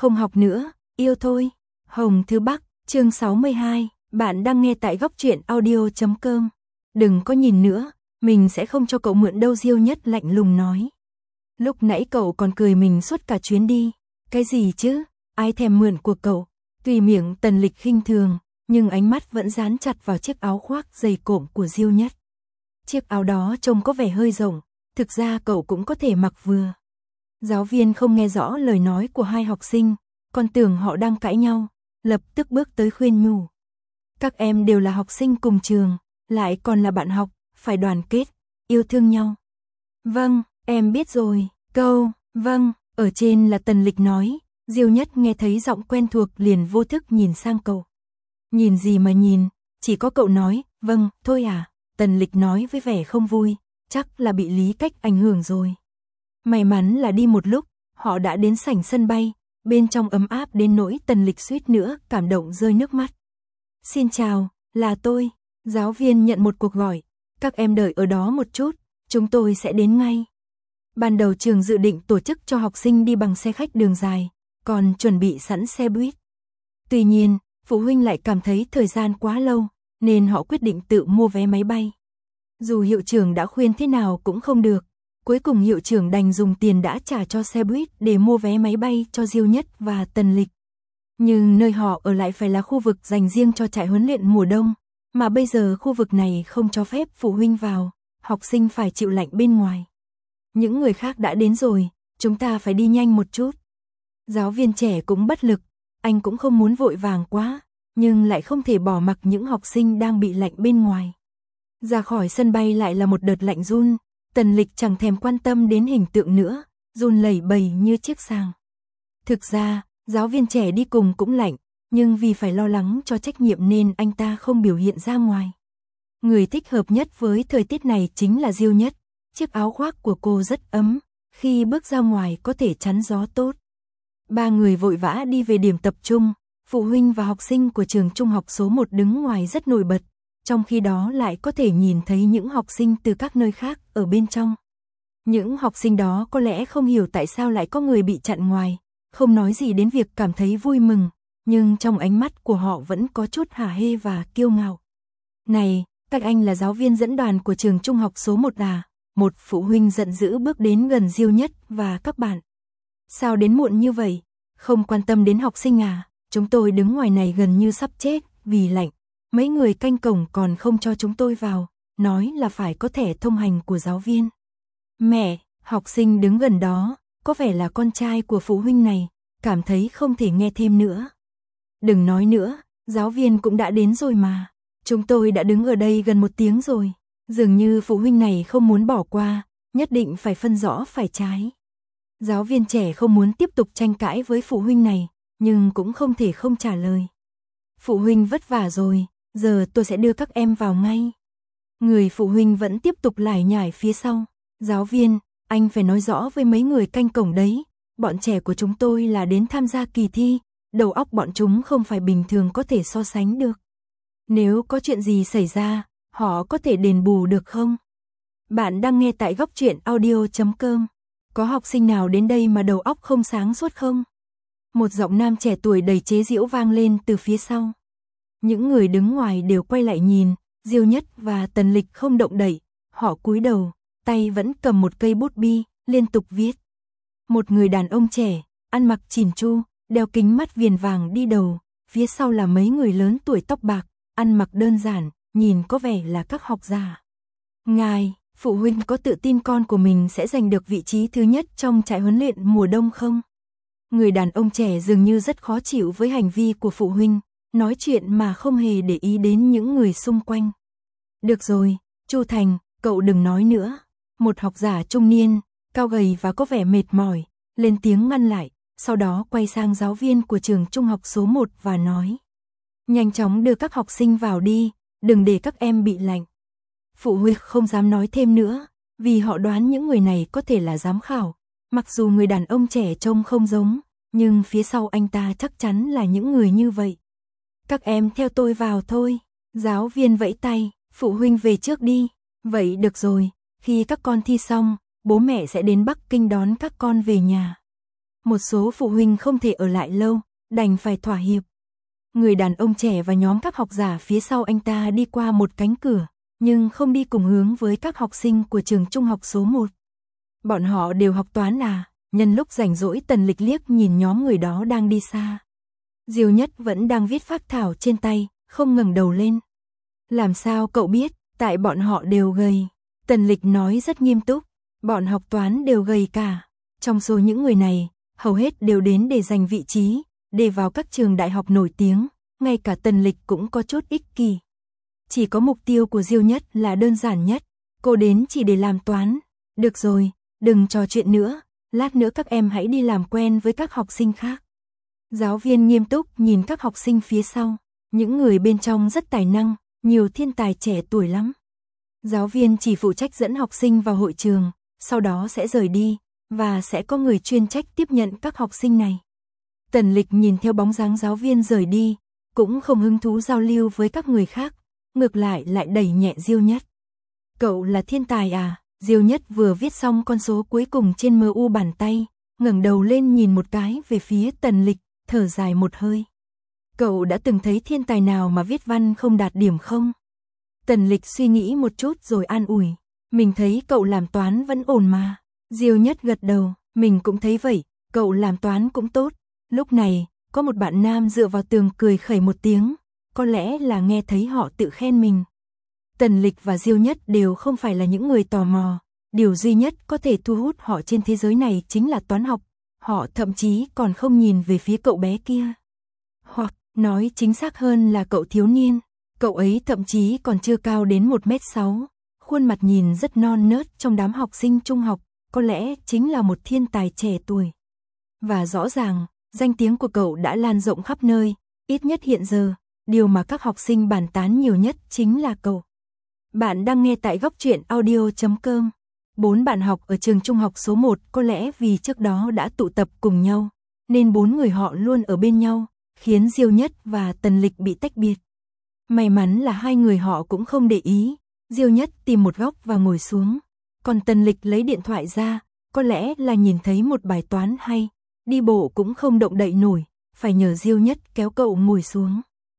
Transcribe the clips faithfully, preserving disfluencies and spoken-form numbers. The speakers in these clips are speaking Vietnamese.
Không học nữa, yêu thôi. Hồng Thư Bắc, chương sáu mươi hai, bạn đang nghe tại góc truyện audio chấm com. Đừng có nhìn nữa, mình sẽ không cho cậu mượn đâu, Diêu Nhất lạnh lùng nói. Lúc nãy cậu còn cười mình suốt cả chuyến đi. Cái gì chứ, ai thèm mượn của cậu. Tùy miệng Tần Lịch khinh thường, nhưng ánh mắt vẫn dán chặt vào chiếc áo khoác dày cộm của Diêu Nhất. Chiếc áo đó trông có vẻ hơi rộng, thực ra cậu cũng có thể mặc vừa. Giáo viên không nghe rõ lời nói của hai học sinh, còn tưởng họ đang cãi nhau, lập tức bước tới khuyên nhủ. Các em đều là học sinh cùng trường, lại còn là bạn học, phải đoàn kết, yêu thương nhau. Vâng, em biết rồi. Câu vâng ở trên là Tần Lịch nói. Diêu Nhất nghe thấy giọng quen thuộc liền vô thức nhìn sang cậu. Nhìn gì mà nhìn, chỉ có cậu nói vâng thôi à? Tần Lịch nói với vẻ không vui, chắc là bị Lý Cách ảnh hưởng rồi. May mắn là đi một lúc, họ đã đến sảnh sân bay, bên trong ấm áp đến nỗi Tần Lịch suýt nữa cảm động rơi nước mắt. Xin chào, là tôi. Giáo viên nhận một cuộc gọi. Các em đợi ở đó một chút, chúng tôi sẽ đến ngay. Ban đầu trường dự định tổ chức cho học sinh đi bằng xe khách đường dài, còn chuẩn bị sẵn xe buýt. Tuy nhiên, phụ huynh lại cảm thấy thời gian quá lâu, nên họ quyết định tự mua vé máy bay. Dù hiệu trưởng đã khuyên thế nào cũng không được, cuối cùng hiệu trưởng đành dùng tiền đã trả cho xe buýt để mua vé máy bay cho Diêu Nhất và Tần Lịch. Nhưng nơi họ ở lại phải là khu vực dành riêng cho trại huấn luyện mùa đông, mà bây giờ khu vực này không cho phép phụ huynh vào, học sinh phải chịu lạnh bên ngoài. Những người khác đã đến rồi, chúng ta phải đi nhanh một chút. Giáo viên trẻ cũng bất lực, anh cũng không muốn vội vàng quá, nhưng lại không thể bỏ mặc những học sinh đang bị lạnh bên ngoài. Ra khỏi sân bay lại là một đợt lạnh run, Tần Lịch chẳng thèm quan tâm đến hình tượng nữa, run lẩy bẩy như chiếc sàng. Thực ra, giáo viên trẻ đi cùng cũng lạnh, nhưng vì phải lo lắng cho trách nhiệm nên anh ta không biểu hiện ra ngoài. Người thích hợp nhất với thời tiết này chính là Diêu Nhất, chiếc áo khoác của cô rất ấm, khi bước ra ngoài có thể chắn gió tốt. Ba người vội vã đi về điểm tập trung, phụ huynh và học sinh của trường trung học số một đứng ngoài rất nổi bật, trong khi đó lại có thể nhìn thấy những học sinh từ các nơi khác ở bên trong. Những học sinh đó có lẽ không hiểu tại sao lại có người bị chặn ngoài, không nói gì đến việc cảm thấy vui mừng, nhưng trong ánh mắt của họ vẫn có chút hả hê và kiêu ngạo. Này, các anh là giáo viên dẫn đoàn của trường trung học số một à? Một phụ huynh giận dữ bước đến gần Diêu Nhất và các bạn. Sao đến muộn như vậy? Không quan tâm đến học sinh à? Chúng tôi đứng ngoài này gần như sắp chết vì lạnh. Mấy người canh cổng còn không cho chúng tôi vào, nói là phải có thẻ thông hành của giáo viên. Mẹ, học sinh đứng gần đó, có vẻ là con trai của phụ huynh này, cảm thấy không thể nghe thêm nữa. Đừng nói nữa, giáo viên cũng đã đến rồi mà. Chúng tôi đã đứng ở đây gần một tiếng rồi. Dường như phụ huynh này không muốn bỏ qua, nhất định phải phân rõ phải trái. Giáo viên trẻ không muốn tiếp tục tranh cãi với phụ huynh này, nhưng cũng không thể không trả lời. Phụ huynh vất vả rồi, giờ tôi sẽ đưa các em vào ngay. Người phụ huynh vẫn tiếp tục lải nhải phía sau. Giáo viên, anh phải nói rõ với mấy người canh cổng đấy, bọn trẻ của chúng tôi là đến tham gia kỳ thi, đầu óc bọn chúng không phải bình thường có thể so sánh được. Nếu có chuyện gì xảy ra, họ có thể đền bù được không? Bạn đang nghe tại góc truyện audio chấm com. Có học sinh nào đến đây mà đầu óc không sáng suốt không? Một giọng nam trẻ tuổi đầy chế giễu vang lên từ phía sau. Những người đứng ngoài đều quay lại nhìn, Diêu Nhất và Tần Lịch không động đậy, họ cúi đầu, tay vẫn cầm một cây bút bi, liên tục viết. Một người đàn ông trẻ, ăn mặc chỉn chu, đeo kính mắt viền vàng đi đầu, phía sau là mấy người lớn tuổi tóc bạc, ăn mặc đơn giản, nhìn có vẻ là các học giả. Ngài, phụ huynh có tự tin con của mình sẽ giành được vị trí thứ nhất trong trại huấn luyện mùa đông không? Người đàn ông trẻ dường như rất khó chịu với hành vi của phụ huynh, nói chuyện mà không hề để ý đến những người xung quanh. Được rồi, Chu Thành, cậu đừng nói nữa. Một học giả trung niên, cao gầy và có vẻ mệt mỏi, lên tiếng ngăn lại, sau đó quay sang giáo viên của trường trung học số một và nói. Nhanh chóng đưa các học sinh vào đi, đừng để các em bị lạnh. Phụ huynh không dám nói thêm nữa, vì họ đoán những người này có thể là giám khảo. Mặc dù người đàn ông trẻ trông không giống, nhưng phía sau anh ta chắc chắn là những người như vậy. Các em theo tôi vào thôi. Giáo viên vẫy tay, phụ huynh về trước đi. Vậy được rồi, khi các con thi xong, bố mẹ sẽ đến Bắc Kinh đón các con về nhà. một số phụ huynh không thể ở lại lâu, đành phải thỏa hiệp. Người đàn ông trẻ và nhóm các học giả phía sau anh ta đi qua một cánh cửa, nhưng không đi cùng hướng với các học sinh của trường trung học số một. Bọn họ đều học toán à? Nhân lúc rảnh rỗi Tần Lịch liếc nhìn nhóm người đó đang đi xa. Diêu Nhất vẫn đang viết phác thảo trên tay, không ngẩng đầu lên. Làm sao cậu biết? Tại bọn họ đều gầy. Tần Lịch nói rất nghiêm túc. Bọn học toán đều gầy cả. Trong số những người này, hầu hết đều đến để giành vị trí, để vào các trường đại học nổi tiếng. Ngay cả Tần Lịch cũng có chút ích kỷ. Chỉ có mục tiêu của Diêu Nhất là đơn giản nhất. Cô đến chỉ để làm toán. Được rồi, đừng trò chuyện nữa. Lát nữa các em hãy đi làm quen với các học sinh khác. Giáo viên nghiêm túc nhìn các học sinh phía sau. Những người bên trong rất tài năng, nhiều thiên tài trẻ tuổi lắm. Giáo viên chỉ phụ trách dẫn học sinh vào hội trường, sau đó sẽ rời đi, và sẽ có người chuyên trách tiếp nhận các học sinh này. Tần Lịch nhìn theo bóng dáng giáo viên rời đi, cũng không hứng thú giao lưu với các người khác, ngược lại lại đẩy nhẹ Diêu Nhất. Cậu là thiên tài à? Diêu Nhất vừa viết xong con số cuối cùng trên em u bàn tay, ngẩng đầu lên nhìn một cái về phía Tần Lịch, thở dài một hơi. Cậu đã từng thấy thiên tài nào mà viết văn không đạt điểm không? Tần Lịch suy nghĩ một chút rồi an ủi. Mình thấy cậu làm toán vẫn ổn mà. Diêu Nhất gật đầu, mình cũng thấy vậy, cậu làm toán cũng tốt. Lúc này, có một bạn nam dựa vào tường cười khẩy một tiếng, có lẽ là nghe thấy họ tự khen mình. Tần Lịch và Diêu Nhất đều không phải là những người tò mò, điều duy nhất có thể thu hút họ trên thế giới này chính là toán học, họ thậm chí còn không nhìn về phía cậu bé kia. Hoặc, nói chính xác hơn là cậu thiếu niên, cậu ấy thậm chí còn chưa cao đến một mét sáu, khuôn mặt nhìn rất non nớt trong đám học sinh trung học, có lẽ chính là một thiên tài trẻ tuổi. Và rõ ràng, danh tiếng của cậu đã lan rộng khắp nơi, ít nhất hiện giờ, điều mà các học sinh bàn tán nhiều nhất chính là cậu. Bạn đang nghe tại góc truyện audio chấm com. Bốn bạn học ở trường trung học số một có lẽ vì trước đó đã tụ tập cùng nhau, nên bốn người họ luôn ở bên nhau, khiến Diêu Nhất và Tần Lịch bị tách biệt. May mắn là hai người họ cũng không để ý, Diêu Nhất tìm một góc và ngồi xuống, còn Tần Lịch lấy điện thoại ra, có lẽ là nhìn thấy một bài toán hay, đi bộ cũng không động đậy nổi, phải nhờ Diêu Nhất kéo cậu ngồi xuống.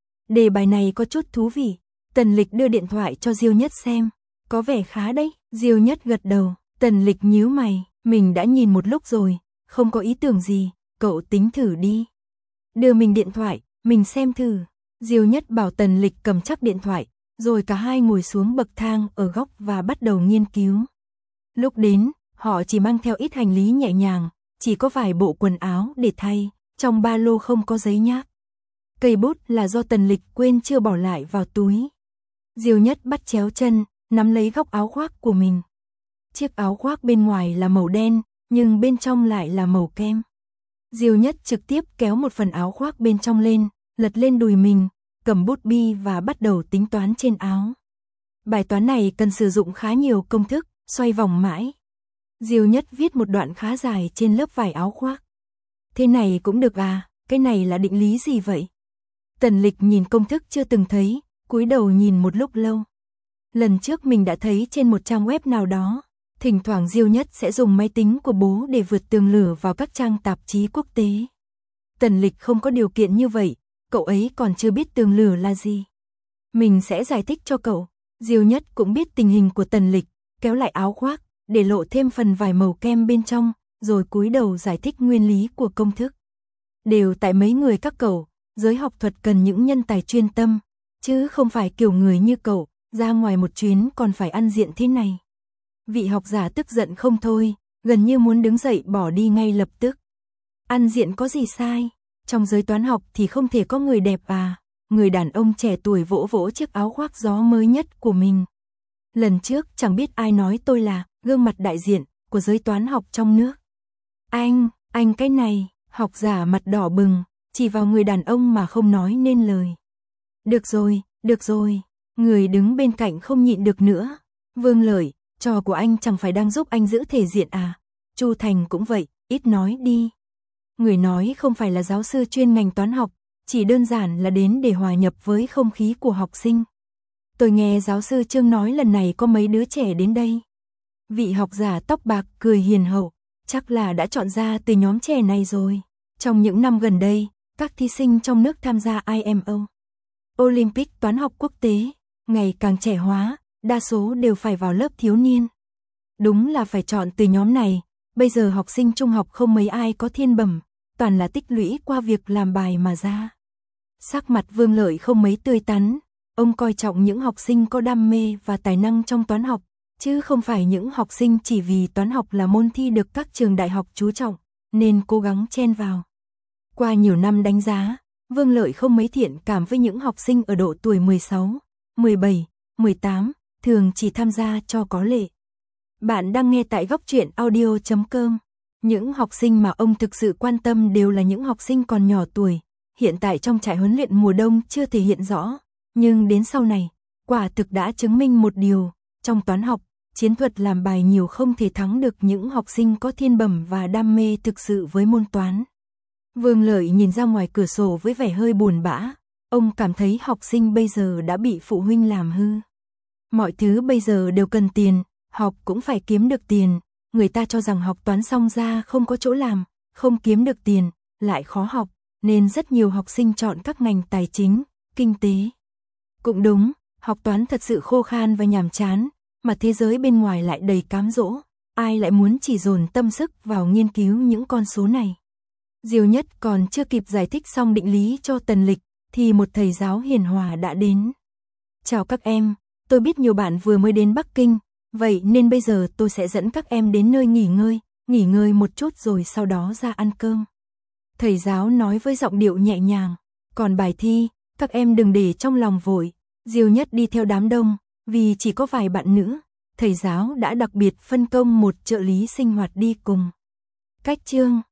Đề bài này có chút thú vị. Tần Lịch đưa điện thoại cho Diêu Nhất xem, có vẻ khá đấy. Diêu Nhất gật đầu, Tần Lịch nhíu mày, mình đã nhìn một lúc rồi, không có ý tưởng gì, cậu tính thử đi. Đưa mình điện thoại, mình xem thử. Diêu Nhất bảo Tần Lịch cầm chắc điện thoại, rồi cả hai ngồi xuống bậc thang ở góc và bắt đầu nghiên cứu. Lúc đến, họ chỉ mang theo ít hành lý nhẹ nhàng, chỉ có vài bộ quần áo để thay, trong ba lô không có giấy nháp. Cây bút là do Tần Lịch quên chưa bỏ lại vào túi. Diêu Nhất bắt chéo chân, nắm lấy góc áo khoác của mình. Chiếc áo khoác bên ngoài là màu đen, nhưng bên trong lại là màu kem. Diêu Nhất trực tiếp kéo một phần áo khoác bên trong lên, lật lên đùi mình, cầm bút bi và bắt đầu tính toán trên áo. Bài toán này cần sử dụng khá nhiều công thức, xoay vòng mãi. Diêu Nhất viết một đoạn khá dài trên lớp vải áo khoác. Thế này cũng được à, cái này là định lý gì vậy? Tần Lịch nhìn công thức chưa từng thấy, cúi đầu nhìn một lúc lâu. Lần trước mình đã thấy trên một trang web nào đó, thỉnh thoảng Diêu Nhất sẽ dùng máy tính của bố để vượt tường lửa vào các trang tạp chí quốc tế. Tần Lịch không có điều kiện như vậy, cậu ấy còn chưa biết tường lửa là gì. Mình sẽ giải thích cho cậu. Diêu Nhất cũng biết tình hình của Tần Lịch, kéo lại áo khoác, để lộ thêm phần vải màu kem bên trong, rồi cúi đầu giải thích nguyên lý của công thức. Đều tại mấy người các cậu, giới học thuật cần những nhân tài chuyên tâm, chứ không phải kiểu người như cậu, ra ngoài một chuyến còn phải ăn diện thế này. Vị học giả tức giận không thôi, gần như muốn đứng dậy bỏ đi ngay lập tức. Ăn diện có gì sai? Trong giới toán học thì không thể có người đẹp à? Người đàn ông trẻ tuổi vỗ vỗ chiếc áo khoác gió mới nhất của mình. Lần trước chẳng biết ai nói tôi là gương mặt đại diện của giới toán học trong nước. Anh, anh cái này, học giả mặt đỏ bừng, chỉ vào người đàn ông mà không nói nên lời. Được rồi, được rồi, người đứng bên cạnh không nhịn được nữa. Vương Lợi, trò của anh chẳng phải đang giúp anh giữ thể diện à? Chu Thành cũng vậy, ít nói đi. Người nói không phải là giáo sư chuyên ngành toán học, chỉ đơn giản là đến để hòa nhập với không khí của học sinh. Tôi nghe giáo sư Trương nói lần này có mấy đứa trẻ đến đây. Vị học giả tóc bạc cười hiền hậu, chắc là đã chọn ra từ nhóm trẻ này rồi. Trong những năm gần đây, các thí sinh trong nước tham gia I M O, Olympic toán học quốc tế, ngày càng trẻ hóa, đa số đều phải vào lớp thiếu niên. Đúng là phải chọn từ nhóm này, bây giờ học sinh trung học không mấy ai có thiên bẩm, toàn là tích lũy qua việc làm bài mà ra. Sắc mặt Vương Lợi không mấy tươi tắn, ông coi trọng những học sinh có đam mê và tài năng trong toán học, chứ không phải những học sinh chỉ vì toán học là môn thi được các trường đại học chú trọng, nên cố gắng chen vào. Qua nhiều năm đánh giá, Vương Lợi không mấy thiện cảm với những học sinh ở độ tuổi mười sáu, mười bảy, mười tám, thường chỉ tham gia cho có lệ. Bạn đang nghe tại góc truyện audio chấm com. Những học sinh mà ông thực sự quan tâm đều là những học sinh còn nhỏ tuổi, hiện tại trong trại huấn luyện mùa đông chưa thể hiện rõ, nhưng đến sau này, quả thực đã chứng minh một điều, trong toán học, chiến thuật làm bài nhiều không thể thắng được những học sinh có thiên bẩm và đam mê thực sự với môn toán. Vương Lợi nhìn ra ngoài cửa sổ với vẻ hơi buồn bã, ông cảm thấy học sinh bây giờ đã bị phụ huynh làm hư. Mọi thứ bây giờ đều cần tiền, học cũng phải kiếm được tiền, người ta cho rằng học toán xong ra không có chỗ làm, không kiếm được tiền, lại khó học, nên rất nhiều học sinh chọn các ngành tài chính, kinh tế. Cũng đúng, học toán thật sự khô khan và nhàm chán, mà thế giới bên ngoài lại đầy cám dỗ, ai lại muốn chỉ dồn tâm sức vào nghiên cứu những con số này. Diêu Nhất còn chưa kịp giải thích xong định lý cho Tần Lịch, thì một thầy giáo hiền hòa đã đến. Chào các em, tôi biết nhiều bạn vừa mới đến Bắc Kinh, vậy nên bây giờ tôi sẽ dẫn các em đến nơi nghỉ ngơi, nghỉ ngơi một chút rồi sau đó ra ăn cơm. Thầy giáo nói với giọng điệu nhẹ nhàng, còn bài thi, các em đừng để trong lòng vội. Diêu Nhất đi theo đám đông, vì chỉ có vài bạn nữ, thầy giáo đã đặc biệt phân công một trợ lý sinh hoạt đi cùng. Cách chương